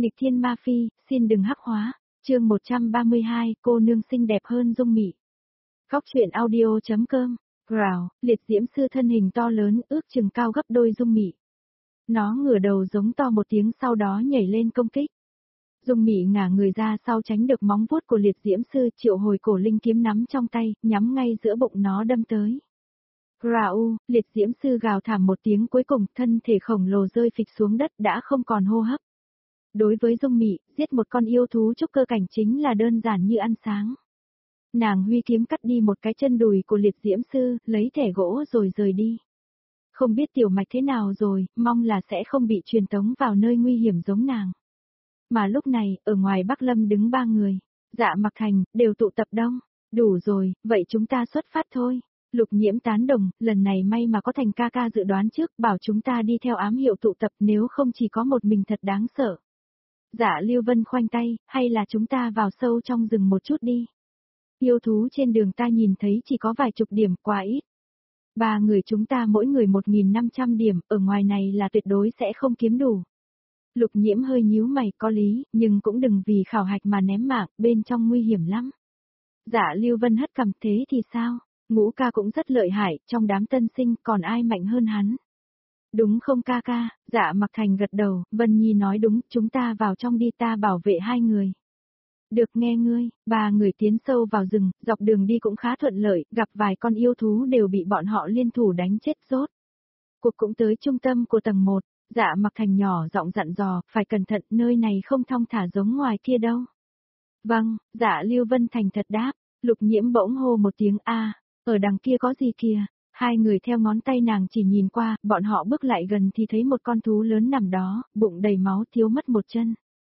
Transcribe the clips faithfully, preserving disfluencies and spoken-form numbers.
Nghịch thiên ma phi, xin đừng hắc hóa. Chương một trăm ba mươi hai, cô nương xinh đẹp hơn Dung Mị. Góc truyện audio.com. Growl, liệt diễm sư thân hình to lớn, ước chừng cao gấp đôi Dung Mị. Nó ngửa đầu giống to một tiếng sau đó nhảy lên công kích. Dung Mị ngả người ra sau tránh được móng vuốt của liệt diễm sư, triệu hồi cổ linh kiếm nắm trong tay, nhắm ngay giữa bụng nó đâm tới. Growl, liệt diễm sư gào thảm một tiếng, cuối cùng thân thể khổng lồ rơi phịch xuống đất đã không còn hô hấp. Đối với Dung Mị, giết một con yêu thú trúc cơ cảnh chính là đơn giản như ăn sáng. Nàng huy kiếm cắt đi một cái chân đùi của liệt diễm sư, lấy thẻ gỗ rồi rời đi. Không biết tiểu mạch thế nào rồi, mong là sẽ không bị truyền tống vào nơi nguy hiểm giống nàng. Mà lúc này, ở ngoài Bắc Lâm đứng ba người, Dạ Mặc Thành, đều tụ tập đông. Đủ rồi, vậy chúng ta xuất phát thôi. Lục Nhiễm tán đồng, lần này may mà có Thành ca ca dự đoán trước, bảo chúng ta đi theo ám hiệu tụ tập, nếu không chỉ có một mình thật đáng sợ. Dạ Lưu Vân khoanh tay, hay là chúng ta vào sâu trong rừng một chút đi. Yêu thú trên đường ta nhìn thấy chỉ có vài chục điểm, quá ít. Ba người chúng ta mỗi người một nghìn năm trăm điểm, ở ngoài này là tuyệt đối sẽ không kiếm đủ. Lục Nhiễm hơi nhíu mày, có lý, nhưng cũng đừng vì khảo hạch mà ném mạng, bên trong nguy hiểm lắm. Dạ Lưu Vân hất cằm, thế thì sao? Ngũ ca cũng rất lợi hại, trong đám tân sinh còn ai mạnh hơn hắn? Đúng không ca ca? Dạ Mặc Thành gật đầu, Vân Nhi nói đúng, chúng ta vào trong đi, ta bảo vệ hai người. Được nghe ngươi. Ba người tiến sâu vào rừng, dọc đường đi cũng khá thuận lợi, gặp vài con yêu thú đều bị bọn họ liên thủ đánh chết rốt. Cuộc cũng tới trung tâm của tầng một, Dạ Mặc Thành nhỏ giọng dặn dò, phải cẩn thận, nơi này không thong thả giống ngoài kia đâu. Vâng, Dạ Lưu Vân thành thật đáp. Lục Nhiễm bỗng hô một tiếng a, ở đằng kia có gì kìa? Hai người theo ngón tay nàng chỉ nhìn qua, bọn họ bước lại gần thì thấy một con thú lớn nằm đó, bụng đầy máu, thiếu mất một chân.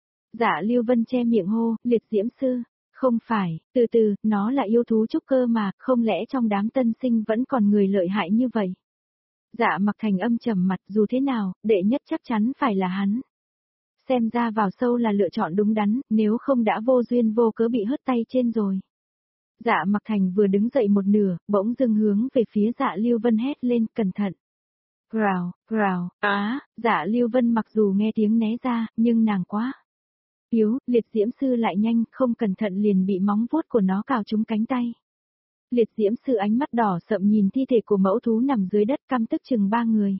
Dạ Lưu Vân che miệng hô, liệt diễm sư, không phải, từ từ, nó là yêu thú trúc cơ mà, không lẽ trong đám tân sinh vẫn còn người lợi hại như vậy? Dạ Mặc Thành âm trầm mặt, dù thế nào, đệ nhất chắc chắn phải là hắn. Xem ra vào sâu là lựa chọn đúng đắn, nếu không đã vô duyên vô cớ bị hất tay trên rồi. Dạ Mặc Thành vừa đứng dậy một nửa, bỗng dưng hướng về phía Dạ Lưu Vân hét lên, cẩn thận. Growl, growl, á, Dạ Lưu Vân mặc dù nghe tiếng né ra, nhưng nàng quá yếu, liệt diễm sư lại nhanh, không cẩn thận liền bị móng vuốt của nó cào trúng cánh tay. Liệt diễm sư ánh mắt đỏ sậm nhìn thi thể của mẫu thú nằm dưới đất, căm tức chừng ba người.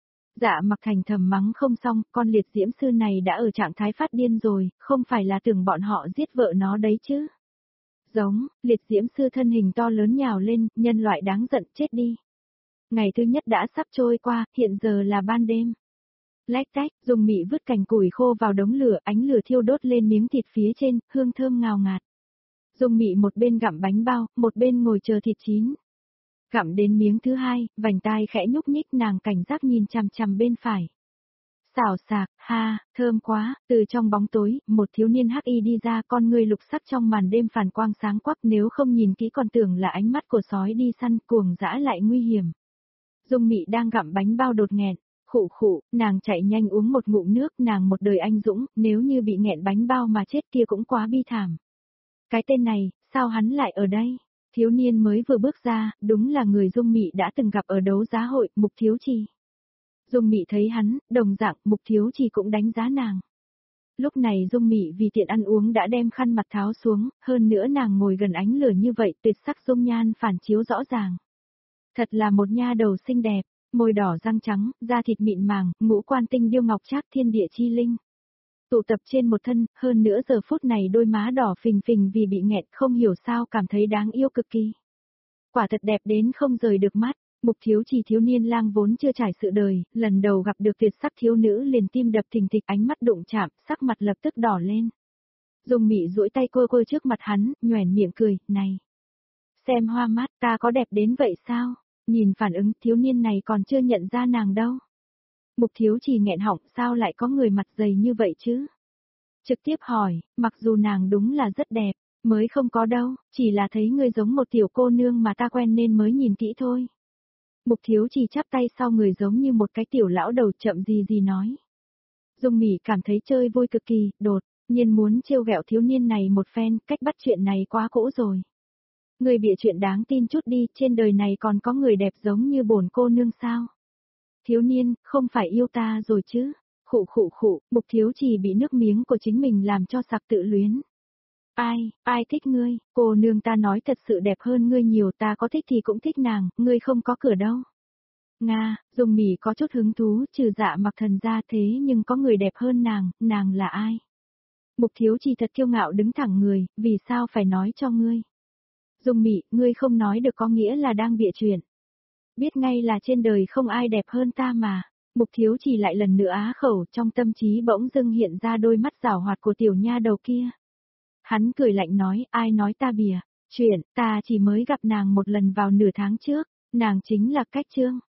Dạ Mặc Thành thầm mắng không xong, con liệt diễm sư này đã ở trạng thái phát điên rồi, không phải là tưởng bọn họ giết vợ nó đấy chứ. Giống, liệt diễm sư thân hình to lớn nhào lên, nhân loại đáng giận, chết đi. Ngày thứ nhất đã sắp trôi qua, hiện giờ là ban đêm. Lách tách, Dung Mị vứt cành củi khô vào đống lửa, ánh lửa thiêu đốt lên miếng thịt phía trên, hương thơm ngào ngạt. Dung Mị một bên gặm bánh bao, một bên ngồi chờ thịt chín. Gặm đến miếng thứ hai, vành tai khẽ nhúc nhích, nàng cảnh giác nhìn chằm chằm bên phải. Xào xạc, ha, thơm quá, từ trong bóng tối, một thiếu niên hắc y đi ra, con ngươi lục sắc trong màn đêm phản quang sáng quắc, nếu không nhìn kỹ còn tưởng là ánh mắt của sói đi săn, cuồng dã lại nguy hiểm. Dung Mị đang gặm bánh bao đột nghẹn, khụ khụ, nàng chạy nhanh uống một ngụm nước, nàng một đời anh dũng, nếu như bị nghẹn bánh bao mà chết kia cũng quá bi thảm. Cái tên này, sao hắn lại ở đây? Thiếu niên mới vừa bước ra, đúng là người Dung Mị đã từng gặp ở đấu giá hội, Mục Thiếu Trì. Dung Mị thấy hắn, đồng dạng, Mục Thiếu Trì cũng đánh giá nàng. Lúc này Dung Mị vì tiện ăn uống đã đem khăn mặt tháo xuống, hơn nữa nàng ngồi gần ánh lửa như vậy, tuyệt sắc dung nhan phản chiếu rõ ràng. Thật là một nha đầu xinh đẹp, môi đỏ răng trắng, da thịt mịn màng, ngũ quan tinh điêu ngọc trác, thiên địa chi linh. Tụ tập trên một thân, hơn nữa giờ phút này đôi má đỏ phình phình vì bị nghẹn, không hiểu sao cảm thấy đáng yêu cực kỳ. Quả thật đẹp đến không rời được mắt. Mục Thiếu Trì thiếu niên lang vốn chưa trải sự đời, lần đầu gặp được tuyệt sắc thiếu nữ liền tim đập thình thịch, ánh mắt đụng chạm, sắc mặt lập tức đỏ lên. Dung Mị duỗi tay cô cô trước mặt hắn, nhoẻn miệng cười, này. Xem hoa mắt, ta có đẹp đến vậy sao? Nhìn phản ứng, thiếu niên này còn chưa nhận ra nàng đâu. Mục Thiếu Trì nghẹn họng, sao lại có người mặt dày như vậy chứ? Trực tiếp hỏi, mặc dù nàng đúng là rất đẹp, mới không có đâu, chỉ là thấy người giống một tiểu cô nương mà ta quen nên mới nhìn kỹ thôi. Mục Thiếu Trì chắp tay sau người giống như một cái tiểu lão đầu, chậm gì gì nói. Dung Mị cảm thấy chơi vui cực kỳ, đột nhiên muốn trêu ghẹo thiếu niên này một phen, cách bắt chuyện này quá cũ rồi. Người bịa chuyện đáng tin chút đi, trên đời này còn có người đẹp giống như bổn cô nương sao? Thiếu niên, không phải yêu ta rồi chứ? Khụ khụ khụ, Mục Thiếu Trì bị nước miếng của chính mình làm cho sặc tự luyến. Ai, ai thích ngươi, cô nương ta nói thật sự đẹp hơn ngươi nhiều, ta có thích thì cũng thích nàng, ngươi không có cửa đâu. Nga, Dung Mị có chút hứng thú, trừ Dạ Mặc Thần ra thế nhưng có người đẹp hơn nàng, nàng là ai? Mục Thiếu Trì thật kiêu ngạo đứng thẳng người, vì sao phải nói cho ngươi? Dung Mị, ngươi không nói được có nghĩa là đang bịa chuyện. Biết ngay là trên đời không ai đẹp hơn ta mà. Mục Thiếu Trì lại lần nữa á khẩu, trong tâm trí bỗng dưng hiện ra đôi mắt giảo hoạt của tiểu nha đầu kia. Hắn cười lạnh nói, ai nói ta bịa, chuyện, ta chỉ mới gặp nàng một lần vào nửa tháng trước, nàng chính là Cách Trương.